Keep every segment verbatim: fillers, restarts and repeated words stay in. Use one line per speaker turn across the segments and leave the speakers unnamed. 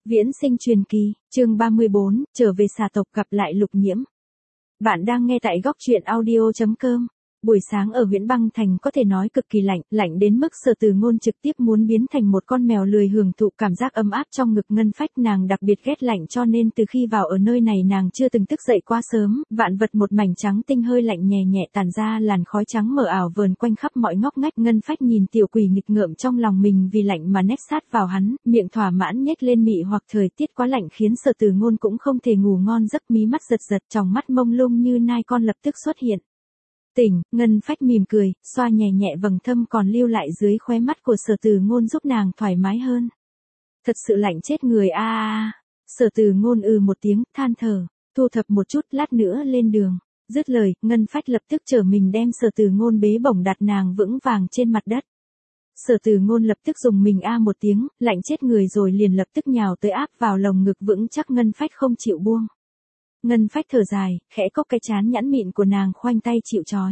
Viễn sinh truyền kỳ, chương ba mươi bốn, trở về xà tộc gặp lại Lục Nhiễm. Bạn đang nghe tại góc truyện audio chấm com. Buổi sáng ở Viễn Băng Thành có thể nói cực kỳ lạnh, lạnh đến mức Sở Từ Ngôn trực tiếp muốn biến thành một con mèo lười hưởng thụ cảm giác ấm áp trong ngực. Ngân Phách nàng đặc biệt ghét lạnh cho nên từ khi vào ở nơi này nàng chưa từng thức dậy quá sớm, vạn vật một mảnh trắng tinh hơi lạnh nhẹ nhẹ tản ra làn khói trắng mờ ảo vờn quanh khắp mọi ngóc ngách. Ngân Phách nhìn tiểu quỷ nghịch ngợm trong lòng mình vì lạnh mà nép sát vào hắn, miệng thỏa mãn nhếch lên mị hoặc. Thời tiết quá lạnh khiến Sở Từ Ngôn cũng không thể ngủ ngon giấc, mí mắt giật giật, tròng mắt mông lung như nai con lập tức xuất hiện. Tỉnh, Ngân Phách mỉm cười, xoa nhẹ nhẹ vầng thâm còn lưu lại dưới khóe mắt của Sở Từ Ngôn giúp nàng thoải mái hơn. Thật sự lạnh chết người a a. Sở Từ Ngôn ừ một tiếng, than thở, thu thập một chút, lát nữa lên đường. Dứt lời, Ngân Phách lập tức trở mình đem Sở Từ Ngôn bế bổng đặt nàng vững vàng trên mặt đất. Sở Từ Ngôn lập tức dùng mình a một tiếng, lạnh chết người rồi liền lập tức nhào tới áp vào lồng ngực vững chắc. Ngân Phách không chịu buông. Ngân Phách thở dài, khẽ cốc cái trán nhẵn mịn của nàng, khoanh tay chịu trói.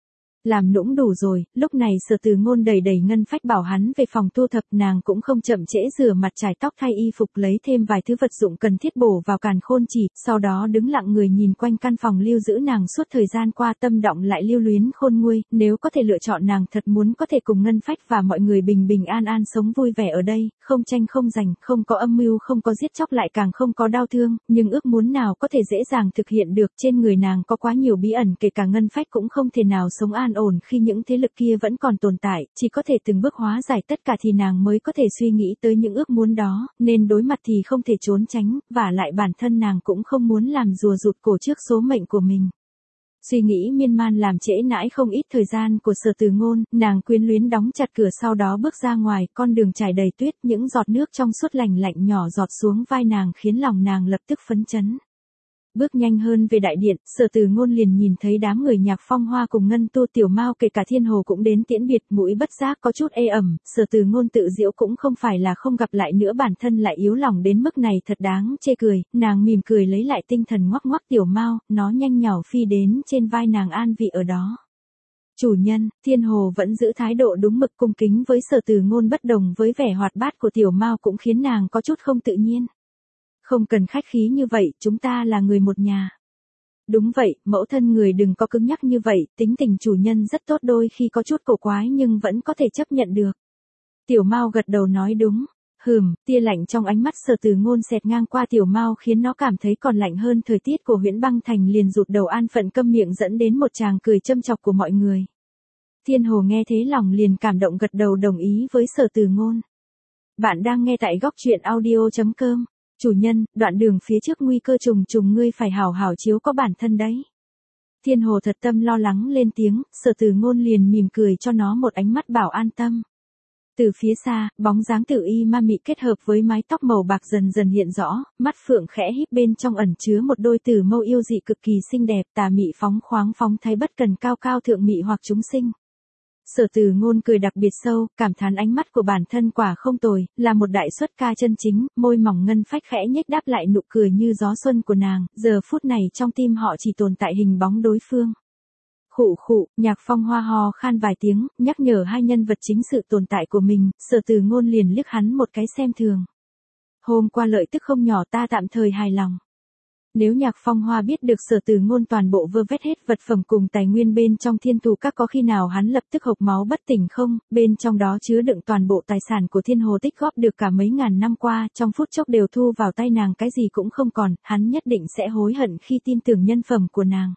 Làm nũng đủ rồi, lúc này Sở Từ Ngôn đẩy đẩy Ngân Phách bảo hắn về phòng thu thập, nàng cũng không chậm trễ rửa mặt chải tóc thay y phục lấy thêm vài thứ vật dụng cần thiết bổ vào càn khôn chỉ, sau đó đứng lặng người nhìn quanh căn phòng lưu giữ nàng suốt thời gian qua, tâm động lại lưu luyến khôn nguôi. Nếu có thể lựa chọn nàng thật muốn có thể cùng Ngân Phách và mọi người bình bình an an sống vui vẻ ở đây, không tranh không giành, không có âm mưu, không có giết chóc, lại càng không có đau thương, nhưng ước muốn nào có thể dễ dàng thực hiện được. Trên người nàng có quá nhiều bí ẩn, kể cả Ngân Phách cũng không thể nào sống an ổn khi những thế lực kia vẫn còn tồn tại, chỉ có thể từng bước hóa giải tất cả thì nàng mới có thể suy nghĩ tới những ước muốn đó, nên đối mặt thì không thể trốn tránh, và lại bản thân nàng cũng không muốn làm rùa rụt cổ trước số mệnh của mình. Suy nghĩ miên man làm trễ nãi không ít thời gian của Sở Từ Ngôn, nàng quyến luyến đóng chặt cửa sau đó bước ra ngoài, con đường trải đầy tuyết, những giọt nước trong suốt lành lạnh nhỏ giọt xuống vai nàng khiến lòng nàng lập tức phấn chấn. Bước nhanh hơn về đại điện, Sở Từ Ngôn liền nhìn thấy đám người Nhạc Phong Hoa cùng Ngân Tu Tiểu Mao kể cả Thiên Hồ cũng đến tiễn biệt, mũi bất giác có chút ê ẩm. Sở Từ Ngôn tự giễu cũng không phải là không gặp lại nữa, bản thân lại yếu lòng đến mức này thật đáng chê cười. Nàng mỉm cười lấy lại tinh thần, ngoắc ngoắc Tiểu Mao, nó nhanh nhỏ phi đến trên vai nàng an vị ở đó. Chủ nhân, Thiên Hồ vẫn giữ thái độ đúng mực cung kính với Sở Từ Ngôn, bất đồng với vẻ hoạt bát của Tiểu Mao cũng khiến nàng có chút không tự nhiên. Không cần khách khí như vậy, chúng ta là người một nhà. Đúng vậy, mẫu thân người đừng có cứng nhắc như vậy, tính tình chủ nhân rất tốt, đôi khi có chút cổ quái nhưng vẫn có thể chấp nhận được. Tiểu Mao gật đầu nói đúng. Hừm, tia lạnh trong ánh mắt Sở Từ Ngôn xẹt ngang qua Tiểu Mao khiến nó cảm thấy còn lạnh hơn thời tiết của Viễn Băng Thành, liền rụt đầu an phận câm miệng dẫn đến một tràng cười châm chọc của mọi người. Thiên Hồ nghe thế lòng liền cảm động gật đầu đồng ý với Sở Từ Ngôn. Bạn đang nghe tại góc truyện audio chấm com. Chủ nhân, đoạn đường phía trước nguy cơ trùng trùng, ngươi phải hảo hảo chiếu có bản thân đấy. Thiên Hồ thật tâm lo lắng lên tiếng, Sở Từ Ngôn liền mỉm cười cho nó một ánh mắt bảo an tâm. Từ phía xa, bóng dáng Tử Y ma mị kết hợp với mái tóc màu bạc dần dần hiện rõ, mắt phượng khẽ híp, bên trong ẩn chứa một đôi tử mâu yêu dị cực kỳ xinh đẹp, tà mị phóng khoáng phóng thái bất cần, cao cao thượng mị hoặc chúng sinh. Sở Từ Ngôn cười đặc biệt sâu, cảm thán ánh mắt của bản thân quả không tồi, là một đại xuất ca chân chính. Môi mỏng Ngân Phách khẽ nhếch đáp lại nụ cười như gió xuân của nàng, giờ phút này trong tim họ chỉ tồn tại hình bóng đối phương. Khụ khụ, Nhạc Phong Hoa ho khan vài tiếng, nhắc nhở hai nhân vật chính sự tồn tại của mình. Sở Từ Ngôn liền liếc hắn một cái xem thường. Hôm qua lợi tức không nhỏ, ta tạm thời hài lòng. Nếu Nhạc Phong Hoa biết được Sở Từ Ngôn toàn bộ vơ vét hết vật phẩm cùng tài nguyên bên trong Thiên Tù Các, có khi nào hắn lập tức hộc máu bất tỉnh không? Bên trong đó chứa đựng toàn bộ tài sản của Thiên Hồ tích góp được cả mấy ngàn năm qua, trong phút chốc đều thu vào tay nàng, cái gì cũng không còn, hắn nhất định sẽ hối hận khi tin tưởng nhân phẩm của nàng.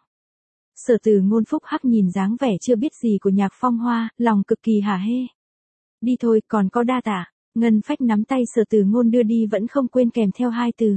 Sở Từ Ngôn phúc hắc nhìn dáng vẻ chưa biết gì của Nhạc Phong Hoa, lòng cực kỳ hả hê. Đi thôi, còn có đa tạ. Ngân Phách nắm tay Sở Từ Ngôn đưa đi vẫn không quên kèm theo hai từ.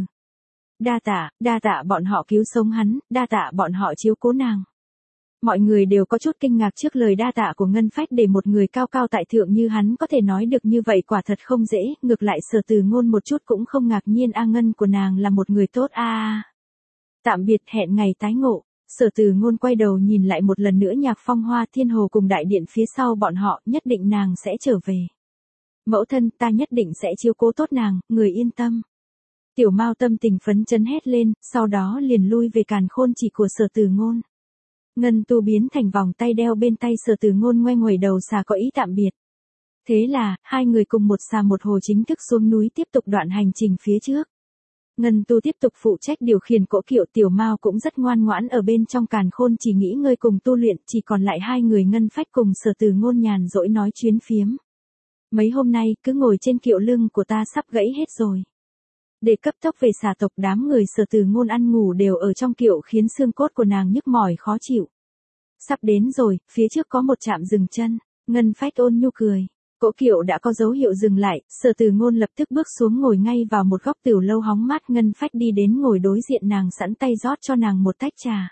Đa tạ, đa tạ bọn họ cứu sống hắn, đa tạ bọn họ chiếu cố nàng. Mọi người đều có chút kinh ngạc trước lời đa tạ của Ngân Phách, để một người cao cao tại thượng như hắn có thể nói được như vậy quả thật không dễ, ngược lại Sở Từ Ngôn một chút cũng không ngạc nhiên, a Ngân của nàng là một người tốt a. À. Tạm biệt, hẹn ngày tái ngộ. Sở Từ Ngôn quay đầu nhìn lại một lần nữa Nhạc Phong Hoa, Thiên Hồ cùng đại điện phía sau bọn họ, nhất định nàng sẽ trở về. Mẫu thân, ta nhất định sẽ chiếu cố tốt nàng, người yên tâm. Tiểu Mao tâm tình phấn chấn hét lên, sau đó liền lui về càn khôn chỉ của Sở Từ Ngôn. Ngân Tu biến thành vòng tay đeo bên tay Sở Từ Ngôn, ngoe nguẩy đầu xà có ý tạm biệt. Thế là, hai người cùng một xà một hồ chính thức xuống núi tiếp tục đoạn hành trình phía trước. Ngân Tu tiếp tục phụ trách điều khiển cỗ kiệu, Tiểu Mao cũng rất ngoan ngoãn ở bên trong càn khôn chỉ nghỉ ngơi cùng tu luyện, chỉ còn lại hai người Ngân Phách cùng Sở Từ Ngôn nhàn rỗi nói chuyến phiếm. Mấy hôm nay, cứ ngồi trên kiệu lưng của ta sắp gãy hết rồi. Để cấp tốc về xà tộc, đám người Sở Từ Ngôn ăn ngủ đều ở trong kiệu khiến xương cốt của nàng nhức mỏi khó chịu. Sắp đến rồi, phía trước có một trạm dừng chân, Ngân Phách ôn nhu cười. Cỗ kiệu đã có dấu hiệu dừng lại, Sở Từ Ngôn lập tức bước xuống ngồi ngay vào một góc tiểu lâu hóng mát. Ngân Phách đi đến ngồi đối diện nàng, sẵn tay rót cho nàng một tách trà.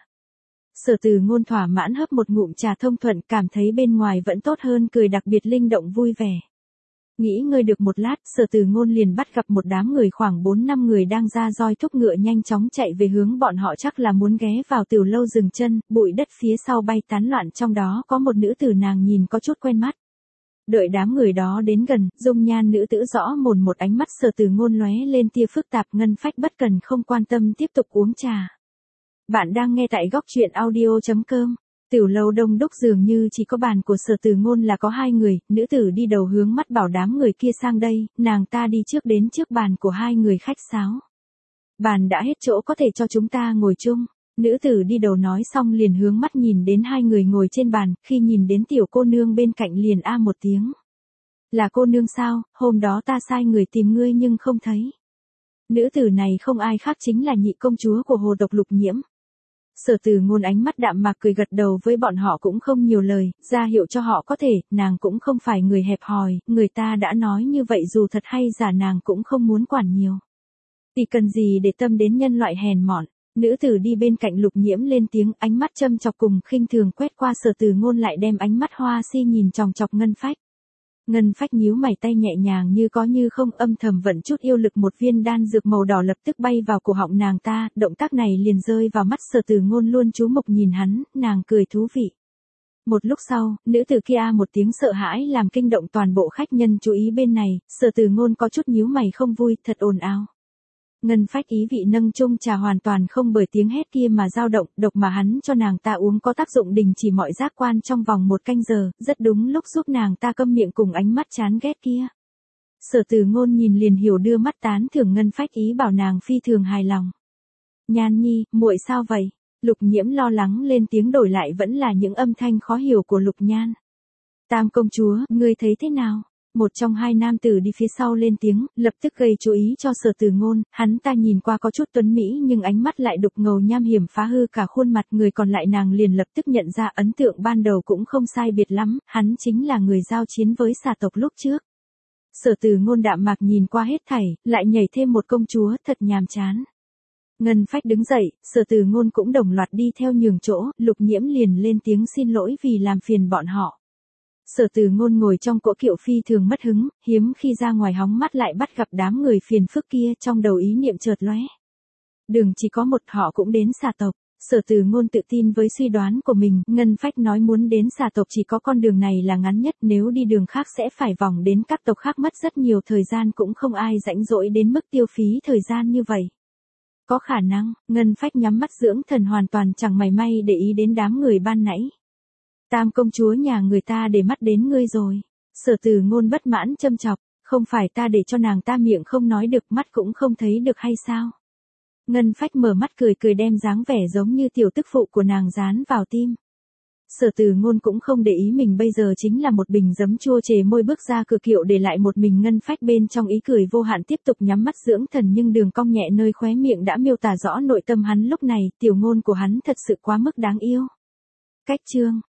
Sở Từ Ngôn thỏa mãn hấp một ngụm trà thông thuận, cảm thấy bên ngoài vẫn tốt hơn, cười đặc biệt linh động vui vẻ. Nghĩ ngơi được một lát, Sở Từ Ngôn liền bắt gặp một đám người khoảng bốn năm người đang ra roi thúc ngựa nhanh chóng chạy về hướng bọn họ, chắc là muốn ghé vào tiểu lâu dừng chân. Bụi đất phía sau bay tán loạn, trong đó có một nữ tử nàng nhìn có chút quen mắt. Đợi đám người đó đến gần, dung nhan nữ tử rõ mồn một, ánh mắt Sở Từ Ngôn lóe lên tia phức tạp. Ngân Phách bất cần không quan tâm tiếp tục uống trà. Bạn đang nghe tại góc truyện audio chấm com. Tiểu lâu đông đúc, dường như chỉ có bàn của Sở Từ Ngôn là có hai người, nữ tử đi đầu hướng mắt bảo đám người kia sang đây, nàng ta đi trước đến trước bàn của hai người khách sáo. Bàn đã hết chỗ, có thể cho chúng ta ngồi chung. Nữ tử đi đầu nói xong liền hướng mắt nhìn đến hai người ngồi trên bàn, khi nhìn đến tiểu cô nương bên cạnh liền a một tiếng. Là cô nương sao, hôm đó ta sai người tìm ngươi nhưng không thấy. Nữ tử này không ai khác chính là nhị công chúa của hồ tộc Lục Nhiễm. Sở Từ Ngôn ánh mắt đạm mạc cười gật đầu với bọn họ cũng không nhiều lời, ra hiệu cho họ có thể, nàng cũng không phải người hẹp hòi, người ta đã nói như vậy dù thật hay giả nàng cũng không muốn quản nhiều. Thì cần gì để tâm đến nhân loại hèn mọn. Nữ tử đi bên cạnh Lục Nhiễm lên tiếng, ánh mắt châm chọc cùng khinh thường quét qua Sở Từ Ngôn, lại đem ánh mắt hoa si nhìn chòng chọc Ngân Phách. Ngân Phách nhíu mày, tay nhẹ nhàng như có như không âm thầm vận chút yêu lực, một viên đan dược màu đỏ lập tức bay vào cổ họng nàng ta, động tác này liền rơi vào mắt Sở Từ Ngôn, luôn chú mục nhìn hắn, nàng cười thú vị. Một lúc sau, nữ tử kia một tiếng sợ hãi làm kinh động toàn bộ khách nhân chú ý bên này, Sở Từ Ngôn có chút nhíu mày không vui, thật ồn ào. Ngân Phách ý vị nâng chung trà hoàn toàn không bởi tiếng hét kia mà dao động, độc mà hắn cho nàng ta uống có tác dụng đình chỉ mọi giác quan trong vòng một canh giờ, rất đúng lúc giúp nàng ta câm miệng cùng ánh mắt chán ghét kia. Sở Từ Ngôn nhìn liền hiểu, đưa mắt tán thưởng Ngân Phách, ý bảo nàng phi thường hài lòng. Nhan nhi, muội sao vậy? Lục Nhiễm lo lắng lên tiếng, đổi lại vẫn là những âm thanh khó hiểu của Lục Nhan. Tam công chúa, ngươi thấy thế nào? Một trong hai nam tử đi phía sau lên tiếng, lập tức gây chú ý cho Sở Từ Ngôn, hắn ta nhìn qua có chút tuấn mỹ nhưng ánh mắt lại đục ngầu nham hiểm phá hư cả khuôn mặt. Người còn lại nàng liền lập tức nhận ra, ấn tượng ban đầu cũng không sai biệt lắm, hắn chính là người giao chiến với xà tộc lúc trước. Sở Từ Ngôn đạm mạc nhìn qua hết thảy, lại nhảy thêm một công chúa, thật nhàm chán. Ngân Phách đứng dậy, Sở Từ Ngôn cũng đồng loạt đi theo nhường chỗ, Lục Nhiễm liền lên tiếng xin lỗi vì làm phiền bọn họ. Sở Từ Ngôn ngồi trong cỗ kiệu phi thường mất hứng, hiếm khi ra ngoài hóng mắt lại bắt gặp đám người phiền phức kia, trong đầu ý niệm chợt lóe. Đường chỉ có một, họ cũng đến xà tộc. Sở Từ Ngôn tự tin với suy đoán của mình, Ngân Phách nói muốn đến xà tộc chỉ có con đường này là ngắn nhất, nếu đi đường khác sẽ phải vòng đến các tộc khác mất rất nhiều thời gian, cũng không ai rảnh rỗi đến mức tiêu phí thời gian như vậy. Có khả năng, Ngân Phách nhắm mắt dưỡng thần, hoàn toàn chẳng mảy may để ý đến đám người ban nãy. Tam công chúa nhà người ta để mắt đến ngươi rồi. Sở Từ Ngôn bất mãn châm chọc, không phải ta để cho nàng ta miệng không nói được, mắt cũng không thấy được hay sao? Ngân Phách mở mắt cười cười, đem dáng vẻ giống như tiểu tức phụ của nàng dán vào tim. Sở Từ Ngôn cũng không để ý mình bây giờ chính là một bình giấm chua, chề môi bước ra cửa kiệu để lại một mình Ngân Phách bên trong, ý cười vô hạn tiếp tục nhắm mắt dưỡng thần, nhưng đường cong nhẹ nơi khóe miệng đã miêu tả rõ nội tâm hắn lúc này, tiểu ngôn của hắn thật sự quá mức đáng yêu. Cách chương